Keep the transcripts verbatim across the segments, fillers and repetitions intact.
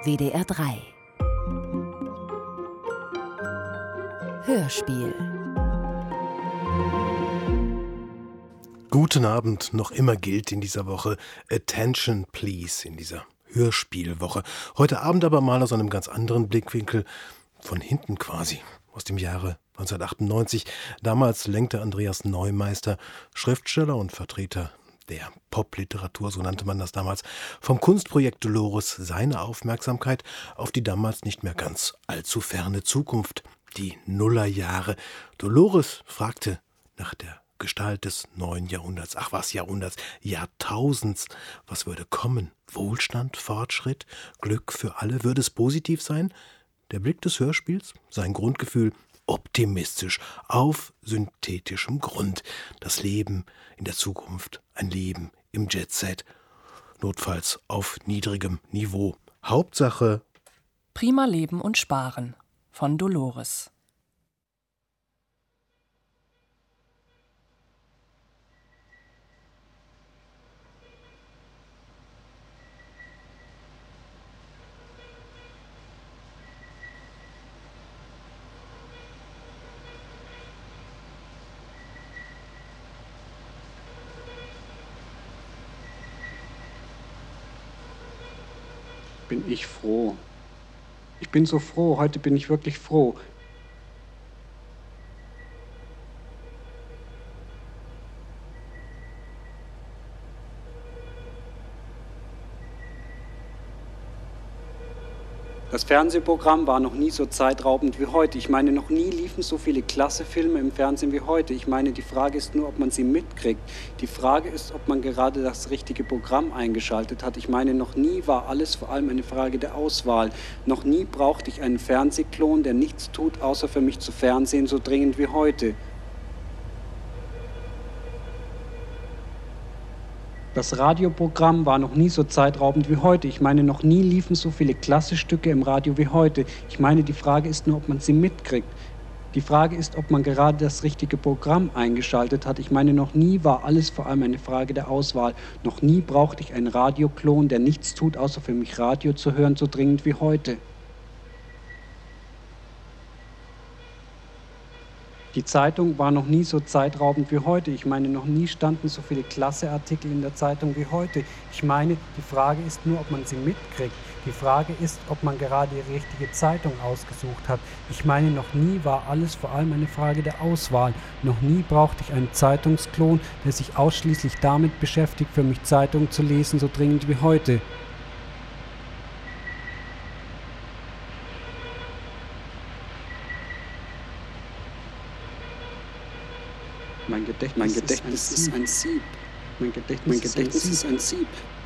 W D R drei Hörspiel. Guten Abend, noch immer gilt in dieser Woche Attention Please, in dieser Hörspielwoche. Heute Abend aber mal aus einem ganz anderen Blickwinkel, von hinten quasi, aus dem Jahre neunzehnhundertachtundneunzig. Damals lenkte Andreas Neumeister, Schriftsteller und Vertreter der Popliteratur, so nannte man das damals, vom Kunstprojekt Dolores seine Aufmerksamkeit auf die damals nicht mehr ganz allzu ferne Zukunft, die Nullerjahre. Dolores fragte nach der Gestalt des neuen Jahrhunderts, ach was Jahrhunderts, Jahrtausends, was würde kommen? Wohlstand, Fortschritt, Glück für alle, würde es positiv sein? Der Blick des Hörspiels, sein Grundgefühl, optimistisch, auf synthetischem Grund. Das Leben in der Zukunft, ein Leben im Jetset, notfalls auf niedrigem Niveau. Hauptsache Prima Leben und Sparen von Dolores. Bin ich froh. Ich bin so froh, heute bin ich wirklich froh. Das Fernsehprogramm war noch nie so zeitraubend wie heute. Ich meine, noch nie liefen so viele klasse Filme im Fernsehen wie heute. Ich meine, die Frage ist nur, ob man sie mitkriegt. Die Frage ist, ob man gerade das richtige Programm eingeschaltet hat. Ich meine, noch nie war alles vor allem eine Frage der Auswahl. Noch nie brauchte ich einen Fernsehklon, der nichts tut, außer für mich zu Fernsehen, so dringend wie heute. Das Radioprogramm war noch nie so zeitraubend wie heute. Ich meine, noch nie liefen so viele klasse Stücke im Radio wie heute. Ich meine, die Frage ist nur, ob man sie mitkriegt. Die Frage ist, ob man gerade das richtige Programm eingeschaltet hat. Ich meine, noch nie war alles vor allem eine Frage der Auswahl. Noch nie brauchte ich einen Radioklon, der nichts tut, außer für mich Radio zu hören, so dringend wie heute. Die Zeitung war noch nie so zeitraubend wie heute. Ich meine, noch nie standen so viele klasse Artikel in der Zeitung wie heute. Ich meine, die Frage ist nur, ob man sie mitkriegt. Die Frage ist, ob man gerade die richtige Zeitung ausgesucht hat. Ich meine, noch nie war alles vor allem eine Frage der Auswahl. Noch nie brauchte ich einen Zeitungsklon, der sich ausschließlich damit beschäftigt, für mich Zeitungen zu lesen, so dringend wie heute. Mein Gedächtnis, mein Gedächtnis ist ein Sieb. Mein Gedächtnis, mein Gedächtnis ist ein Sieb.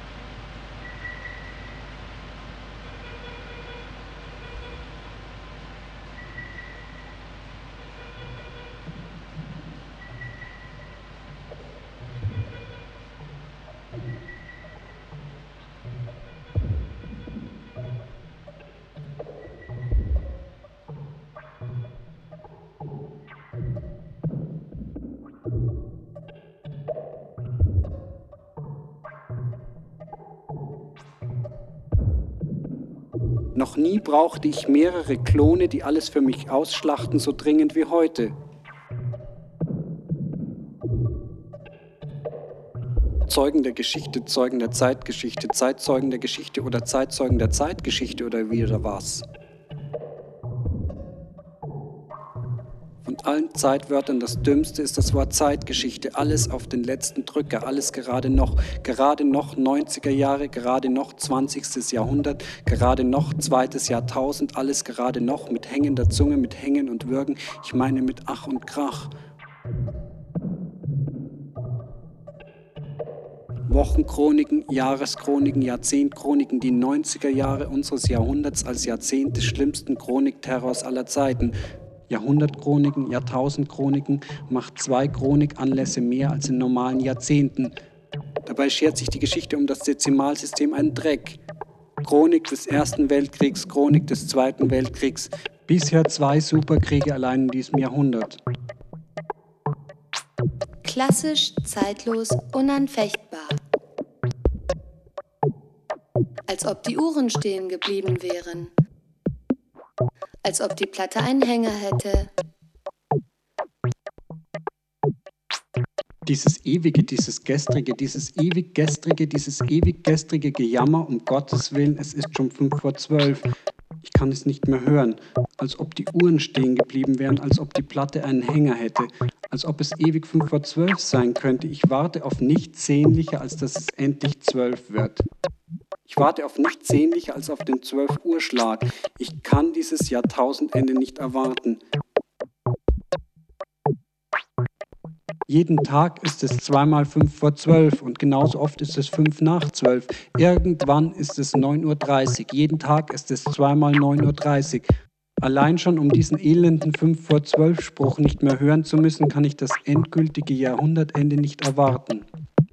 Noch nie brauchte ich mehrere Klone, die alles für mich ausschlachten, so dringend wie heute. Zeugen der Geschichte, Zeugen der Zeitgeschichte, Zeitzeugen der Geschichte oder Zeitzeugen der Zeitgeschichte oder wie oder was. Von allen Zeitwörtern das dümmste ist das Wort Zeitgeschichte. Alles auf den letzten Drücker, alles gerade noch. Gerade noch neunziger Jahre, gerade noch zwanzigstes Jahrhundert, gerade noch zweites Jahrtausend, alles gerade noch mit hängender Zunge, mit Hängen und Würgen. Ich meine mit Ach und Krach. Wochenchroniken, Jahreschroniken, Jahrzehntchroniken, die neunziger Jahre unseres Jahrhunderts als Jahrzehnt des schlimmsten Chronikterrors aller Zeiten. Jahrhundertchroniken, Jahrtausendchroniken, macht zwei Chronikanlässe mehr als in normalen Jahrzehnten. Dabei schert sich die Geschichte um das Dezimalsystem einen Dreck. Chronik des Ersten Weltkriegs, Chronik des Zweiten Weltkriegs. Bisher zwei Superkriege allein in diesem Jahrhundert. Klassisch, zeitlos, unanfechtbar. als ob die Uhren stehen geblieben wären, als ob die Platte einen Hänger hätte. Dieses ewige, dieses gestrige, dieses ewig gestrige, dieses ewig gestrige Gejammer, um Gottes Willen, es ist schon fünf vor zwölf. Ich kann es nicht mehr hören, als ob die Uhren stehen geblieben wären, als ob die Platte einen Hänger hätte, als ob es ewig fünf vor zwölf sein könnte. Ich warte auf nichts sehnlicher, als dass es endlich zwölf wird. Ich warte auf nichts sehnlicher als auf den zwölf Uhr Schlag. Ich kann dieses Jahrtausendende nicht erwarten. Jeden Tag ist es zweimal fünf vor zwölf und genauso oft ist es fünf nach zwölf. Irgendwann ist es neun Uhr dreißig. Jeden Tag ist es zweimal neun Uhr dreißig. Allein schon um diesen elenden fünf vor zwölf Spruch nicht mehr hören zu müssen, kann ich das endgültige Jahrhundertende nicht erwarten.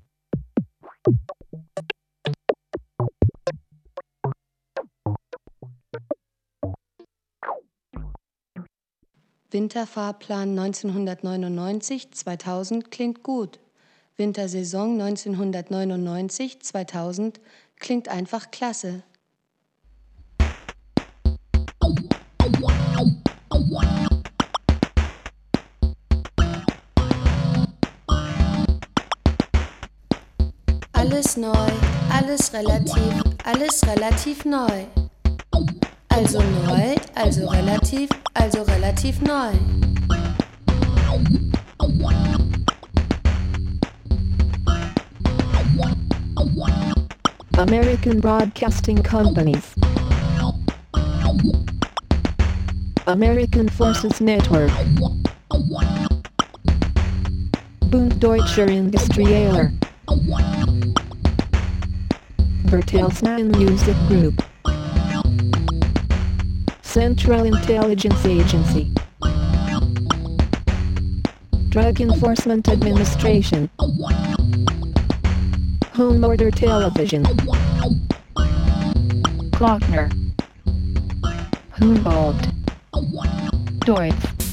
Winterfahrplan neunzehnhundertneunundneunzig zweitausend klingt gut. Wintersaison neunzehnhundertneunundneunzig zweitausend klingt einfach klasse. Alles neu, alles relativ, alles relativ neu. Also neu, also relativ, also relativ neu. American Broadcasting Companies. American Forces Network. Bund Deutscher Industrieller. Bertelsmann Music Group. Central Intelligence Agency. Drug Enforcement Administration. Home Order Television. Glockner. Humboldt. Deutz.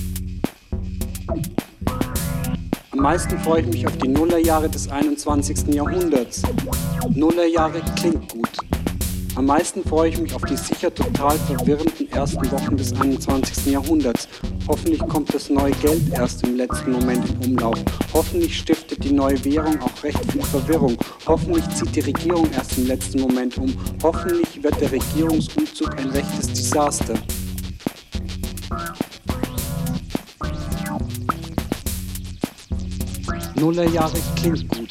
Am meisten freue ich mich auf die Nullerjahre des einundzwanzigsten Jahrhunderts. Nullerjahre klingt gut. Am meisten freue ich mich auf die sicher total verwirrenden ersten Wochen des einundzwanzigsten Jahrhunderts. Hoffentlich kommt das neue Geld erst im letzten Moment in Umlauf. Hoffentlich stiftet die neue Währung auch recht viel Verwirrung. Hoffentlich zieht die Regierung erst im letzten Moment um. Hoffentlich wird der Regierungsumzug ein rechtes Desaster. Nullerjahre klingt gut.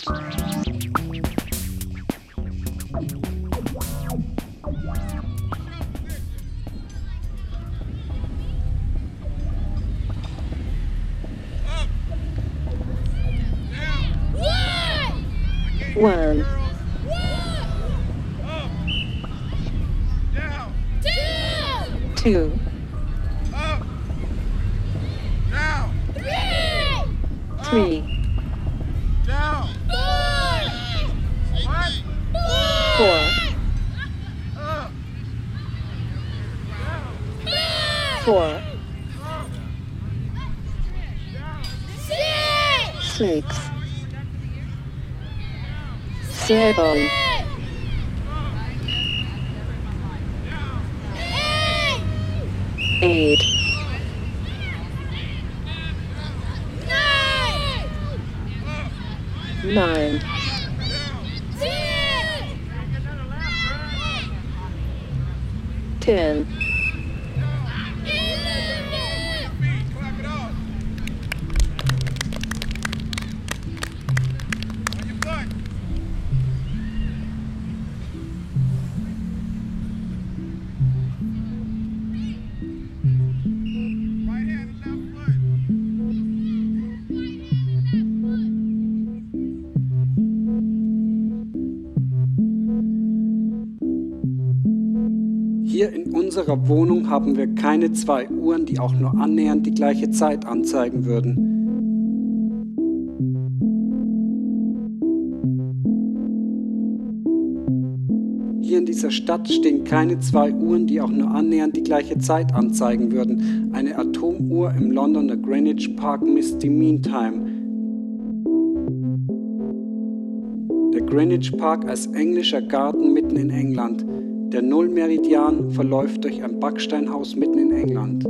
One. Two. Three. Four. Four. Six. Seven. Eight. Nine. Ten. Hier in unserer Wohnung haben wir keine zwei Uhren, die auch nur annähernd die gleiche Zeit anzeigen würden. Hier in dieser Stadt stehen keine zwei Uhren, die auch nur annähernd die gleiche Zeit anzeigen würden. Eine Atomuhr im Londoner Greenwich Park misst die Meantime. Der Greenwich Park als englischer Garten mitten in England. Der Nullmeridian verläuft durch ein Backsteinhaus mitten in England.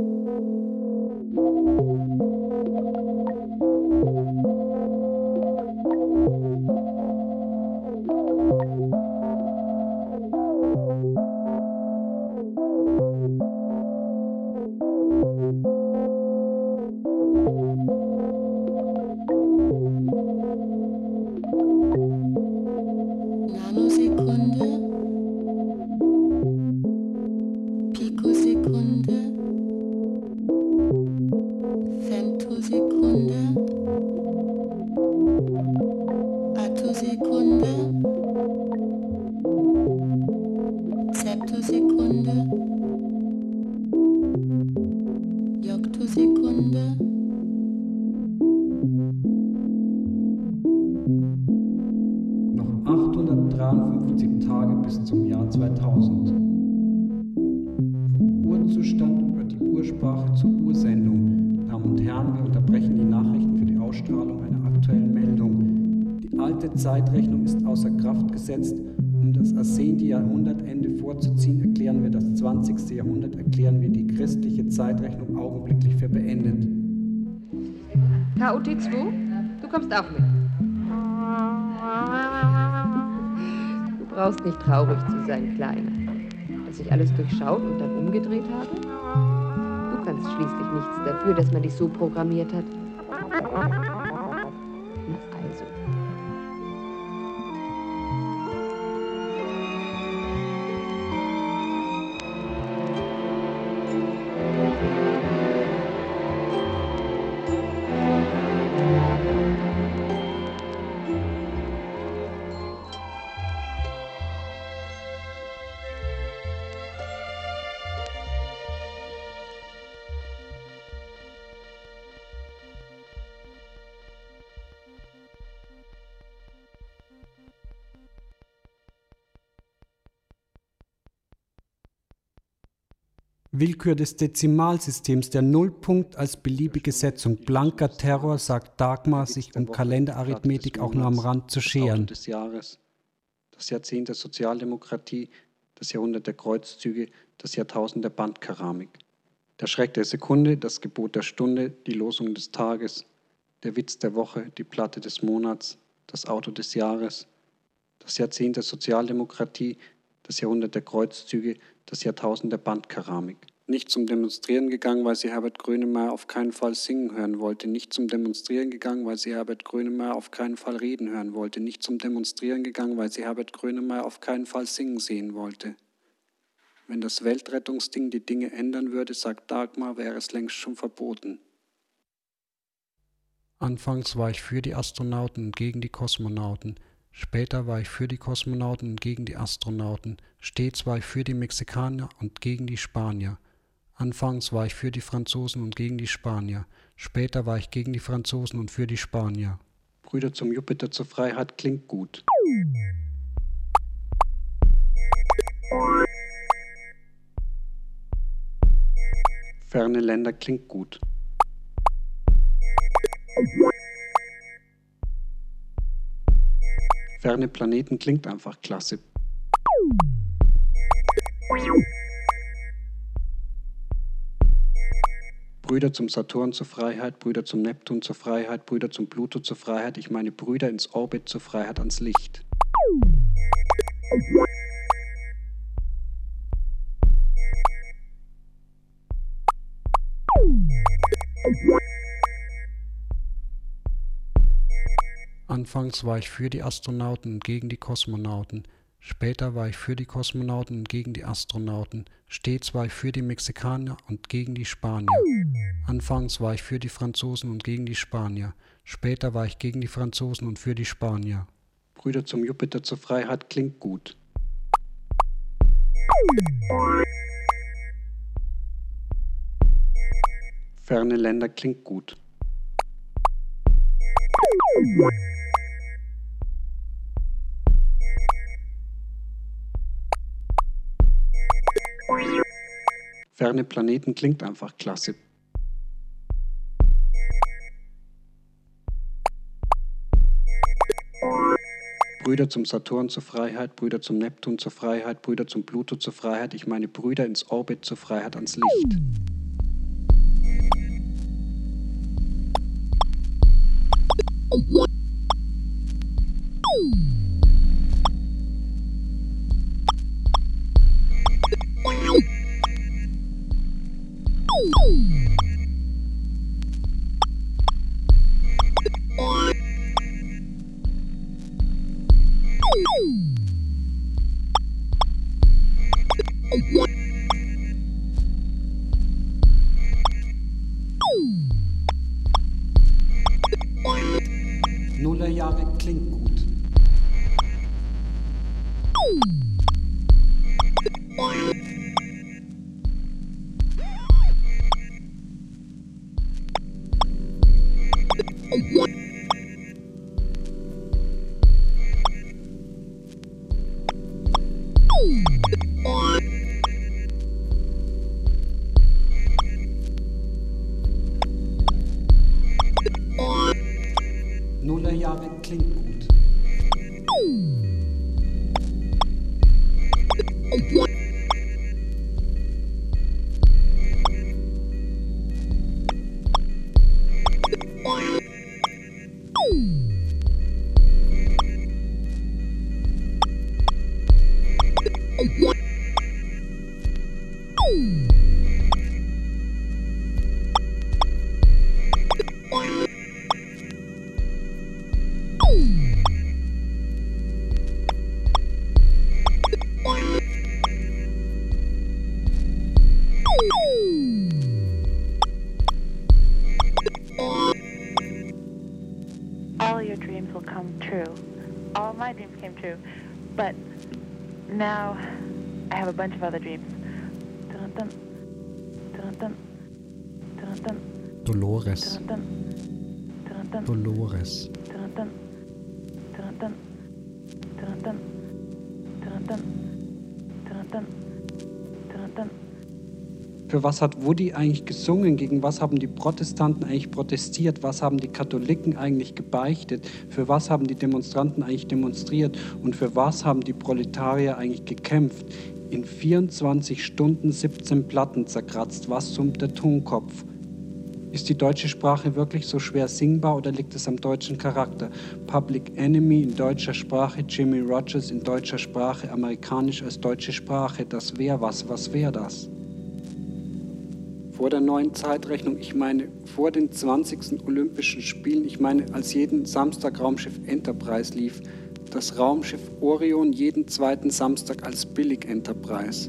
Nanosekunde, Pikosekunde, Femtosekunde, Attosekunde, Septosekunde, Joktosekunde, Noch achthundertdreiundfünfzig Tage bis zum Jahr zweitausend. Vom Urzustand über die Ursprache zur Ursendung. Damen und Herren, wir unterbrechen die Nachrichten für die Ausstrahlung einer aktuellen Meldung. Die alte Zeitrechnung ist außer Kraft gesetzt. Um das ersehnte Jahrhundertende vorzuziehen, erklären wir das zwanzigste Jahrhundert, erklären wir die christliche Zeitrechnung augenblicklich für beendet. K O T zwei, du kommst auch mit. Du brauchst nicht traurig zu sein, Kleiner. Dass ich alles durchschaut und dann umgedreht habe? Du kannst schließlich nichts dafür, dass man dich so programmiert hat. Na also. Willkür des Dezimalsystems, der Nullpunkt als beliebige Setzung, blanker Terror, sagt Dagmar, sich um Kalenderarithmetik auch nur am Rand zu scheren. Des Jahres, das Jahrzehnt der Sozialdemokratie, das Jahrhundert der Kreuzzüge, das Jahrtausend der Bandkeramik. Der Schreck der Sekunde, das Gebot der Stunde, die Losung des Tages, der Witz der Woche, die Platte des Monats, das Auto des Jahres, das Jahrzehnt der Sozialdemokratie, das Jahrhundert der Kreuzzüge, das Jahrtausend der Bandkeramik. Nicht zum Demonstrieren gegangen, weil sie Herbert Grönemeyer auf keinen Fall singen hören wollte. Nicht zum Demonstrieren gegangen, weil sie Herbert Grönemeyer auf keinen Fall reden hören wollte. Nicht zum Demonstrieren gegangen, weil sie Herbert Grönemeyer auf keinen Fall singen sehen wollte. Wenn das Weltrettungsding die Dinge ändern würde, sagt Dagmar, wäre es längst schon verboten. Anfangs war ich für die Astronauten und gegen die Kosmonauten. Später war ich für die Kosmonauten und gegen die Astronauten. Stets war ich für die Mexikaner und gegen die Spanier. Anfangs war ich für die Franzosen und gegen die Spanier. Später war ich gegen die Franzosen und für die Spanier. Brüder zum Jupiter zur Freiheit klingt gut. Ferne Länder klingt gut. Ferne Planeten klingt einfach klasse. Brüder zum Saturn zur Freiheit, Brüder zum Neptun zur Freiheit, Brüder zum Pluto zur Freiheit, ich meine Brüder ins Orbit zur Freiheit ans Licht. Anfangs war ich für die Astronauten und gegen die Kosmonauten. Später war ich für die Kosmonauten und gegen die Astronauten. Stets war ich für die Mexikaner und gegen die Spanier. Anfangs war ich für die Franzosen und gegen die Spanier. Später war ich gegen die Franzosen und für die Spanier. Brüder zum Jupiter zur Freiheit klingt gut. Ferne Länder klingt gut. Ferne Planeten klingt einfach klasse. Brüder zum Saturn zur Freiheit, Brüder zum Neptun zur Freiheit, Brüder zum Pluto zur Freiheit, ich meine Brüder ins Orbit zur Freiheit ans Licht. Nullerjahre klingt gut. Nullerjahre klingt gut. All your dreams will come true. All my dreams came true. But now I have a bunch of other dreams. Dun-dun, dun-dun, dun-dun, Dolores. dun-dun, dun-dun, Dolores. dun-dun, dun-dun, dun-dun, dun-dun, dun-dun, dun-dun. Für was hat Woody eigentlich gesungen? Gegen was haben die Protestanten eigentlich protestiert? Was haben die Katholiken eigentlich gebeichtet? Für was haben die Demonstranten eigentlich demonstriert? Und für was haben die Proletarier eigentlich gekämpft? In vierundzwanzig Stunden siebzehn Platten zerkratzt. Was summt der Tonkopf? Ist die deutsche Sprache wirklich so schwer singbar oder liegt es am deutschen Charakter? Public Enemy in deutscher Sprache, Jimmy Rogers in deutscher Sprache, amerikanisch als deutsche Sprache. Das wäre was. Was wäre das? Vor der neuen Zeitrechnung, ich meine vor den zwanzigsten Olympischen Spielen, ich meine als jeden Samstag Raumschiff Enterprise lief, das Raumschiff Orion jeden zweiten Samstag als Billig Enterprise.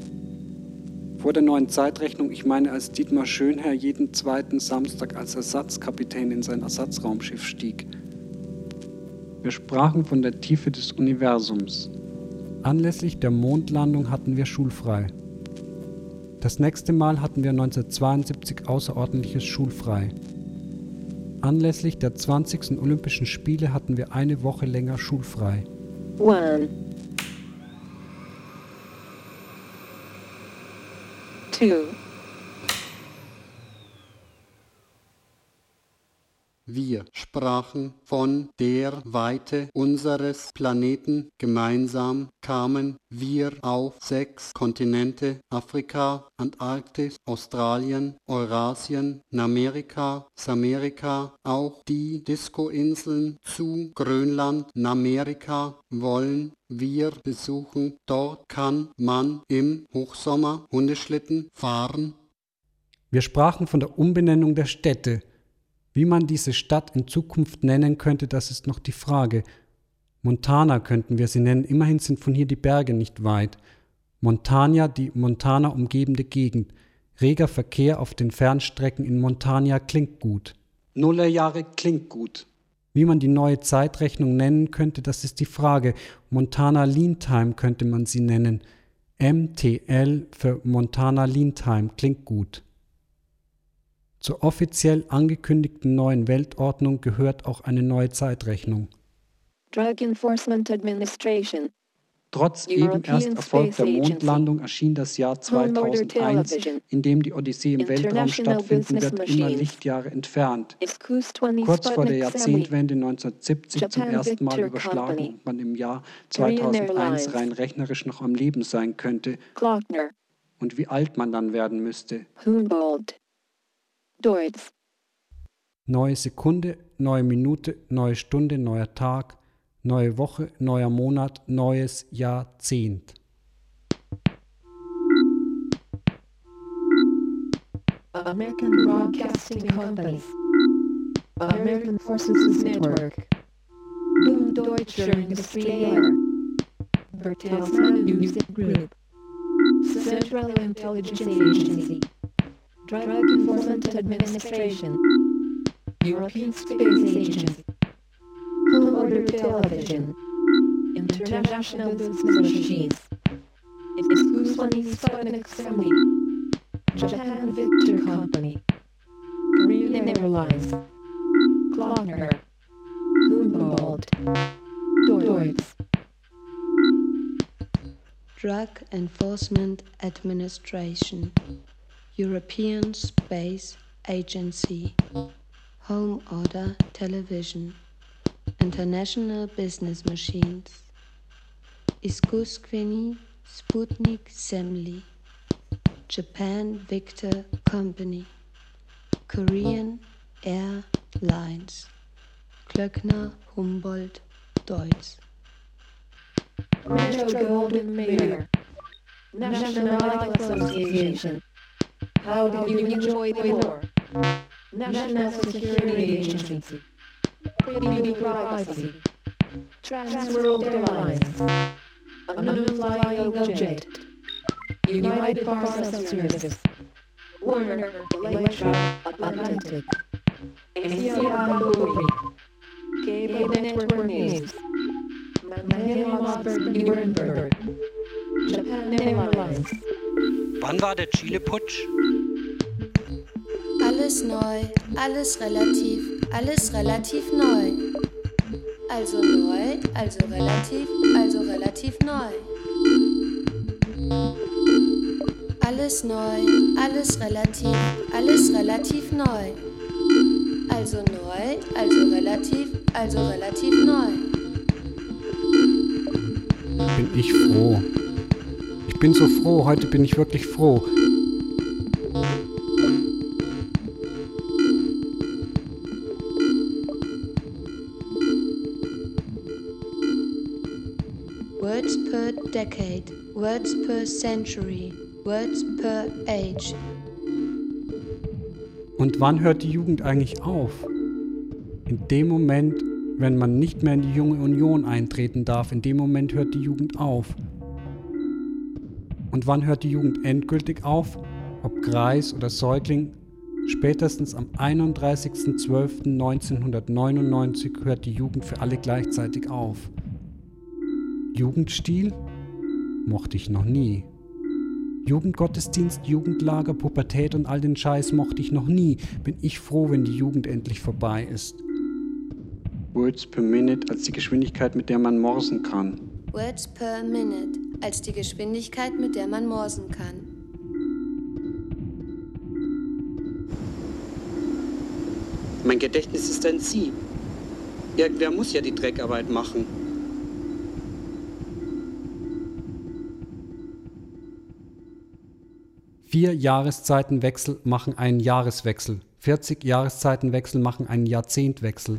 Vor der neuen Zeitrechnung, ich meine als Dietmar Schönherr jeden zweiten Samstag als Ersatzkapitän in sein Ersatzraumschiff stieg. Wir sprachen von der Tiefe des Universums. Anlässlich der Mondlandung hatten wir schulfrei. Das nächste Mal hatten wir neunzehnhundertzweiundsiebzig außerordentliches schulfrei. Anlässlich der zwanzigsten Olympischen Spiele hatten wir eine Woche länger schulfrei. One. Two. Wir sprachen von der Weite unseres Planeten. Gemeinsam kamen wir auf sechs Kontinente: Afrika, Antarktis, Australien, Eurasien, Namerika, Samerika, auch die Disko-Inseln zu Grönland, Namerika wollen wir besuchen. Dort kann man im Hochsommer Hundeschlitten fahren. Wir sprachen von der Umbenennung der Städte. Wie man diese Stadt in Zukunft nennen könnte, das ist noch die Frage. Montana könnten wir sie nennen, immerhin sind von hier die Berge nicht weit. Montania, die Montana umgebende Gegend. Reger Verkehr auf den Fernstrecken in Montana klingt gut. Nullerjahre klingt gut. Wie man die neue Zeitrechnung nennen könnte, das ist die Frage. Montana Lean Time könnte man sie nennen. M T L für Montana Lean Time klingt gut. Zur offiziell angekündigten neuen Weltordnung gehört auch eine neue Zeitrechnung. Drug Enforcement Administration. Trotz eben erst erfolgter Mondlandung erschien das Jahr zweitausendeins, in dem die Odyssee im Weltraum stattfinden wird, immer Lichtjahre entfernt. Kurz vor der Jahrzehntwende neunzehnhundertsiebzig zum ersten Mal überschlagen und man im Jahr zweitausendeins rein rechnerisch noch am Leben sein könnte und wie alt man dann werden müsste. Neue Sekunde, neue Minute, neue Stunde, neuer Tag, neue Woche, neuer Monat, neues Jahrzehnt. American Broadcasting Company. American Forces Network. Bund Deutscher Industrielle. Bertelsmann Music Group. Central Intelligence Agency. Drug Enforcement Administration. European Space Agency. Home Order Television. International Business Machines. Exclusively Sputnik Assembly. Japan Victor Company. Korean Airlines. Glockner. Humboldt. Deutz. Drug Enforcement Administration. European Space Agency. Home Order Television. International Business Machines. Iskusqueni Sputnik Assembly. Japan Victor Company. Korean Airlines. Klöckner Humboldt Deutz. Metro Golden Mayer. National Rifle Association. How did you enjoy the war? National Security Agency. Pretty Privacy. Trans World Airlines. Unknown Flying Object. United Parcel Service. Warner Electra Atlantic. A C I Lori. Cable Network News. Nuremberg. Japan Airlines. Wann war der Chile-Putsch? Alles neu, alles relativ, alles relativ neu. Also neu, also relativ, also relativ neu. Alles neu, alles relativ, alles relativ neu. Also neu, also relativ, also relativ neu. Bin ich froh. Ich bin so froh, heute bin ich wirklich froh. Words per decade, words per century, words per age. Und wann hört die Jugend eigentlich auf? In dem Moment, wenn man nicht mehr in die Junge Union eintreten darf, in dem Moment hört die Jugend auf. Und wann hört die Jugend endgültig auf? Ob Greis oder Säugling? Spätestens am einunddreißigsten zwölften neunzehnhundertneunundneunzig hört die Jugend für alle gleichzeitig auf. Jugendstil? Mochte ich noch nie. Jugendgottesdienst, Jugendlager, Pubertät und all den Scheiß mochte ich noch nie. Bin ich froh, wenn die Jugend endlich vorbei ist. Words per minute als die Geschwindigkeit, mit der man morsen kann. Words per minute als die Geschwindigkeit, mit der man morsen kann. Mein Gedächtnis ist ein Sieb. Irgendwer muss ja die Dreckarbeit machen. Vier Jahreszeitenwechsel machen einen Jahreswechsel. vierzig Jahreszeitenwechsel machen einen Jahrzehntwechsel.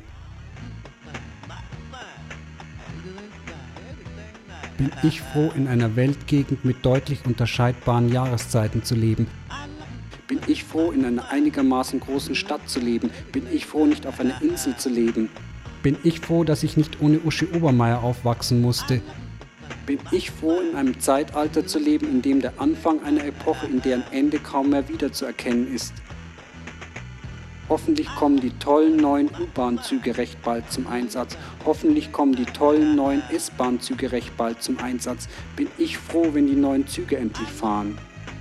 Bin ich froh, in einer Weltgegend mit deutlich unterscheidbaren Jahreszeiten zu leben. Bin ich froh, in einer einigermaßen großen Stadt zu leben. Bin ich froh, nicht auf einer Insel zu leben. Bin ich froh, dass ich nicht ohne Uschi Obermeier aufwachsen musste. Bin ich froh, in einem Zeitalter zu leben, in dem der Anfang einer Epoche, in deren Ende kaum mehr wiederzuerkennen ist. Hoffentlich kommen die tollen neuen U-Bahn-Züge recht bald zum Einsatz. Hoffentlich kommen die tollen neuen S-Bahn-Züge recht bald zum Einsatz. Bin ich froh, wenn die neuen Züge endlich fahren.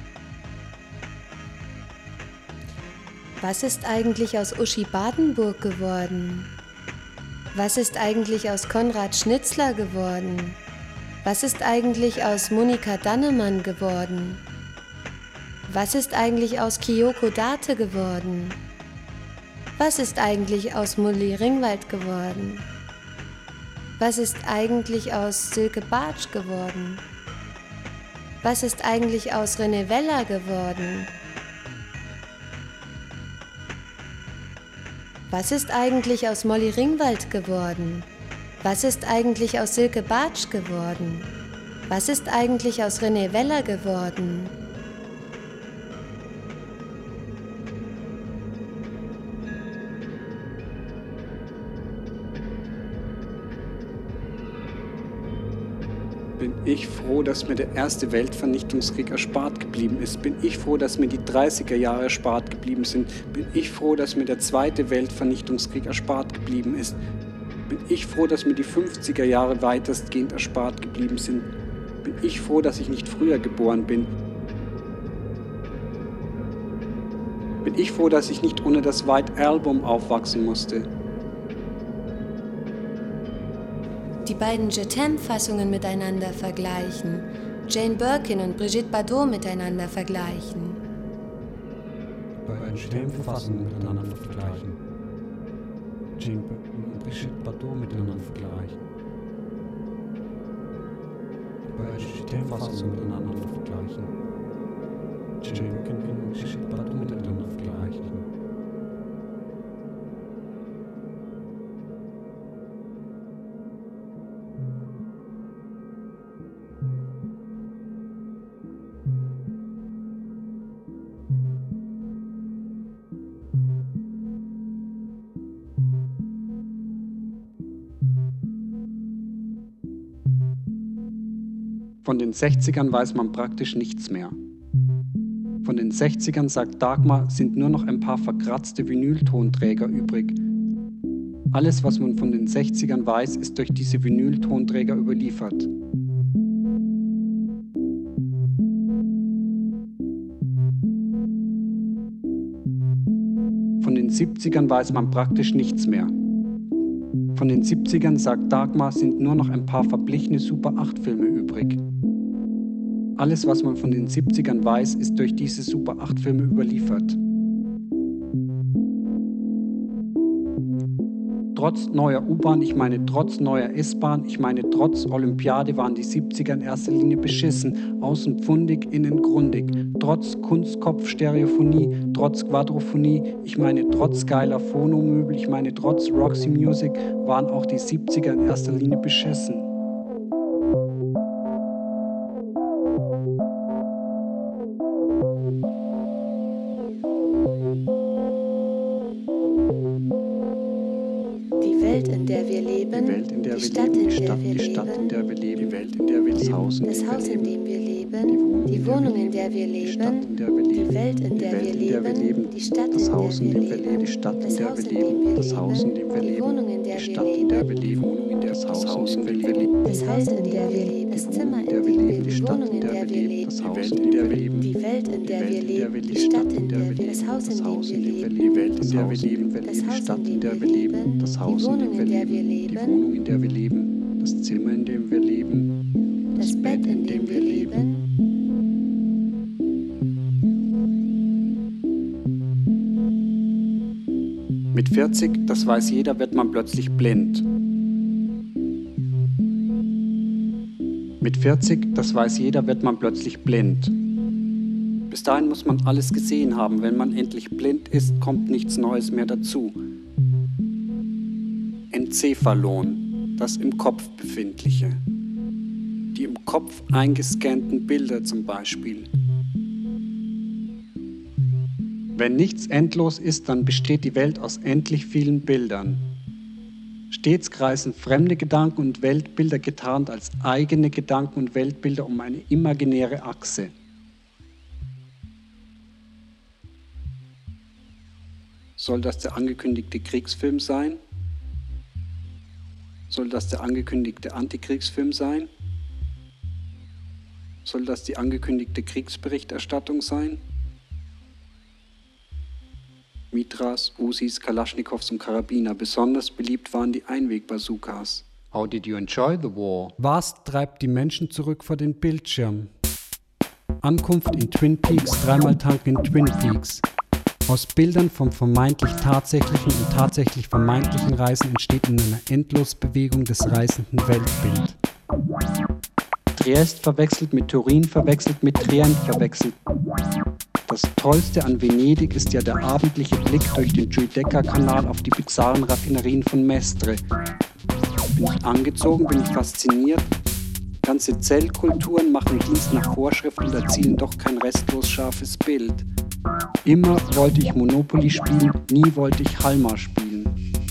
Was ist eigentlich aus Uschi Badenburg geworden? Was ist eigentlich aus Konrad Schnitzler geworden? Was ist eigentlich aus Monika Dannemann geworden? Was ist eigentlich aus Kyoko Date geworden? Was ist eigentlich aus Molly Ringwald geworden? Was ist eigentlich aus Silke Bartsch geworden? Was ist eigentlich aus René Weller geworden? Was ist eigentlich aus Molly Ringwald geworden? Was ist eigentlich aus Silke Bartsch geworden? Was ist eigentlich aus René Weller geworden? Bin ich froh, dass mir der erste Weltvernichtungskrieg erspart geblieben ist? Bin ich froh, dass mir die dreißiger Jahre erspart geblieben sind? Bin ich froh, dass mir der zweite Weltvernichtungskrieg erspart geblieben ist? Bin ich froh, dass mir die fünfziger Jahre weitestgehend erspart geblieben sind? Bin ich froh, dass ich nicht früher geboren bin? Bin ich froh, dass ich nicht ohne das White Album aufwachsen musste? Die beiden Je t'aime-Fassungen miteinander vergleichen, Jane Birkin und Brigitte Bardot miteinander vergleichen. Die beiden Je t'aime-Fassungen miteinander vergleichen, Jane Birkin und Brigitte Bardot miteinander vergleichen. Die beiden Je t'aime-Fassungen miteinander vergleichen, Jane Birkin und Brigitte Bardot miteinander vergleichen. Von den sechzigern weiß man praktisch nichts mehr. Von den sechzigern, sagt Dagmar, sind nur noch ein paar verkratzte Vinyltonträger übrig. Alles, was man von den sechzigern weiß, ist durch diese Vinyltonträger überliefert. Von den siebzigern weiß man praktisch nichts mehr. Von den siebzigern, sagt Dagmar, sind nur noch ein paar verblichene Super acht Filme übrig. Alles, was man von den siebzigern weiß, ist durch diese Super acht Filme überliefert. Trotz neuer U-Bahn, ich meine trotz neuer S-Bahn, ich meine trotz Olympiade waren die siebziger in erster Linie beschissen, außen pfundig, innen grundig. Trotz Kunstkopf-Stereophonie, trotz Quadrophonie, ich meine trotz geiler Phonomöbel, ich meine trotz Roxy Music, waren auch die siebziger in erster Linie beschissen. Die Stadt, in der wir leben, die Welt, in der wir leben, das Haus, in dem wir leben, die Wohnung, in der wir leben, die Welt, in der wir leben, die Stadt, in der wir leben, das Haus, in dem wir leben, das Haus, in dem wir leben, die Wohnung, in der wir leben, das Haus, in dem wir leben, das Haus, in der wir leben, das Zimmer, in dem wir leben, die Wohnung, in der wir leben, die Welt, in der wir leben, die Welt, in der wir leben, die Stadt, in der wir leben, das Haus, in dem wir leben, die Welt, in der wir leben, die Stadt, in der wir leben, das Haus, in dem wir leben, die Wohnung, in der wir leben, das Zimmer, in dem wir leben, das Bett, in dem wir leben. Mit vierzig, das weiß jeder, wird man plötzlich blind. Mit vierzig, das weiß jeder, wird man plötzlich blind. Bis dahin muss man alles gesehen haben. Wenn man endlich blind ist, kommt nichts Neues mehr dazu. Enzephalon, das im Kopf befindliche. Die im Kopf eingescannten Bilder zum Beispiel. Wenn nichts endlos ist, dann besteht die Welt aus endlich vielen Bildern. Stets kreisen fremde Gedanken und Weltbilder getarnt als eigene Gedanken und Weltbilder um eine imaginäre Achse. Soll das der angekündigte Kriegsfilm sein? Soll das der angekündigte Antikriegsfilm sein? Soll das die angekündigte Kriegsberichterstattung sein? Mitras, Usis, Kalaschnikows und Karabiner. Besonders beliebt waren die Einweg-Bazookas. How did you enjoy the war? Was treibt die Menschen zurück vor den Bildschirm? Ankunft in Twin Peaks, dreimal tanken in Twin Peaks. Aus Bildern vom vermeintlich tatsächlichen und tatsächlich vermeintlichen Reisen entsteht in einer Endlosbewegung des reißenden Weltbild. Triest verwechselt mit Turin, verwechselt mit Trient verwechselt. Das Tollste an Venedig ist ja der abendliche Blick durch den Giudecca-Kanal auf die bizarren Raffinerien von Mestre. Bin ich angezogen, bin ich fasziniert. Ganze Zellkulturen machen Dienst nach Vorschrift und erzielen doch kein restlos scharfes Bild. Immer wollte ich Monopoly spielen, nie wollte ich Halma spielen.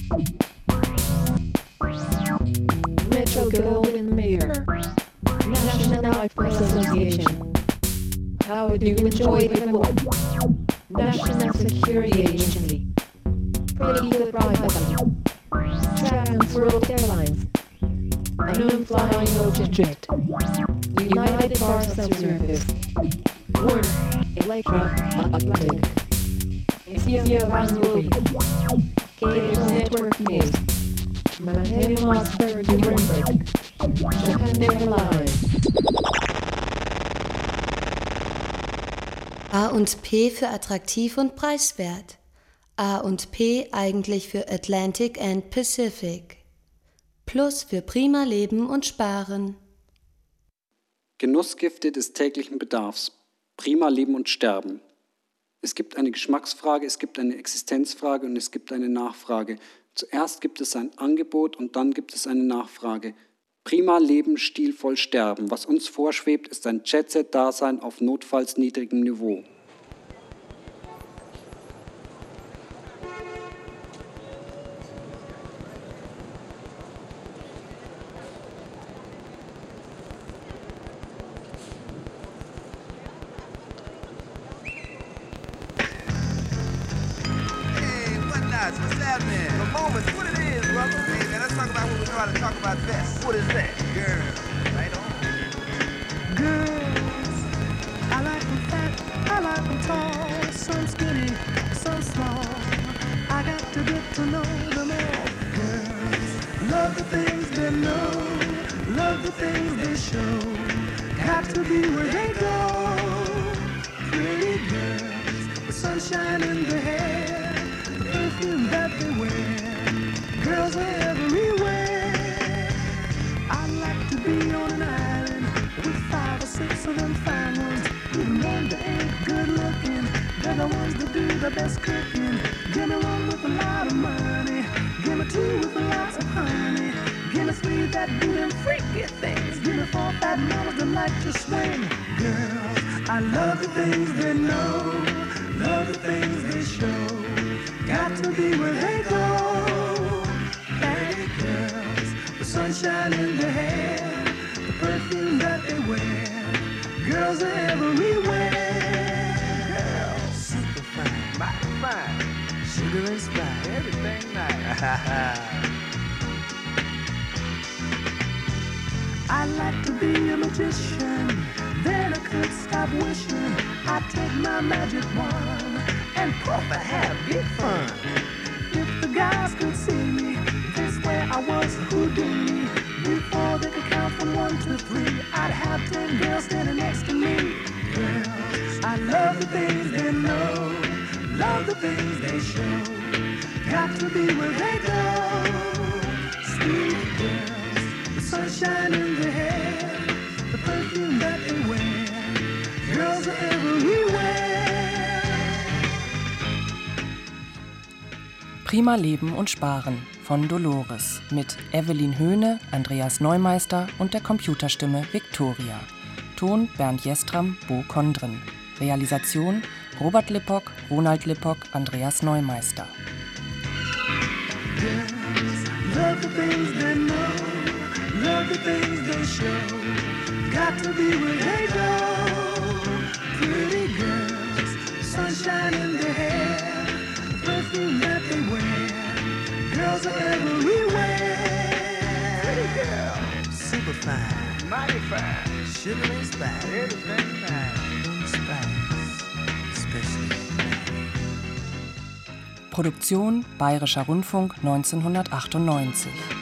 Metro Golden Mayor, National Rifle Association. How do you enjoy the war? National Security Agency. Pretty good ride. Transworld Airlines. Unknown Flying Object. United Parcel Service. Warner. Electra. Atlantic. Asia Raspberry. Cable Network News. Manhattan Mossberg Nuremberg. Japan Airlines. A und P für attraktiv und preiswert. A und P eigentlich für Atlantic and Pacific. Plus für prima Leben und Sparen. Genussgifte des täglichen Bedarfs. Prima Leben und Sterben. Es gibt eine Geschmacksfrage, es gibt eine Existenzfrage und es gibt eine Nachfrage. Zuerst gibt es ein Angebot und dann gibt es eine Nachfrage. Prima Leben, stilvoll sterben. Was uns vorschwebt, ist ein Jet-Set-Dasein auf notfalls niedrigem Niveau. What's happening? The moment, what it is, brother? Hey, man, let's talk about what we're trying to talk about best. What is that? Girls. Right on. Girls. I like them fat, I like them tall, some skinny, some small. I got to get to know them all. Girls. Love the things they know, love the things they show. Got to be where they go. Pretty girls, with sunshine in their hair. That they wear. Girls are everywhere. I'd like to be on an island with five or six of them fine ones. Even one that ain't good looking. They're the ones that do the best cooking. Give me one with a lot of money. Give me two with lots of honey. Give me three that do them freaky things. Give me four fat mamas that like to swing. Girls, I love the things they know, love the things they show. Got to be where they go. Pretty girls, the sunshine in their hair, the perfume that they wear. Girls are everywhere. Girls, super fine, mighty fine, sugar and spice, everything nice. I like to be a magician, then I could stop wishing. I'd take my magic wand and puff and have big fun. If the guys could see me, they swear I was Houdini. Before they could count from one to three, I'd have ten girls standing next to me. Girls, I love the things they know, love the things they show. Got to be where they go. Sweet girls, the sunshine in their hair, the perfume that they wear. Girls are everywhere. Prima Leben und Sparen von Dolores mit Evelyn Höhne, Andreas Neumeister und der Computerstimme Victoria. Ton Bernd Jestram, Bo Kondren. Realisation Robert Lippock, Ronald Lippock, Andreas Neumeister. Girls, love the things they know, love the things they show. Got to be where they go. Pretty girls, sunshine in their hair, perfume that they wear. Girls are everywhere. Pretty girl, super fine, mighty fine, sugar and spice, everything nice, spice, especially. Produktion Bayerischer Rundfunk neunzehnhundertachtundneunzig.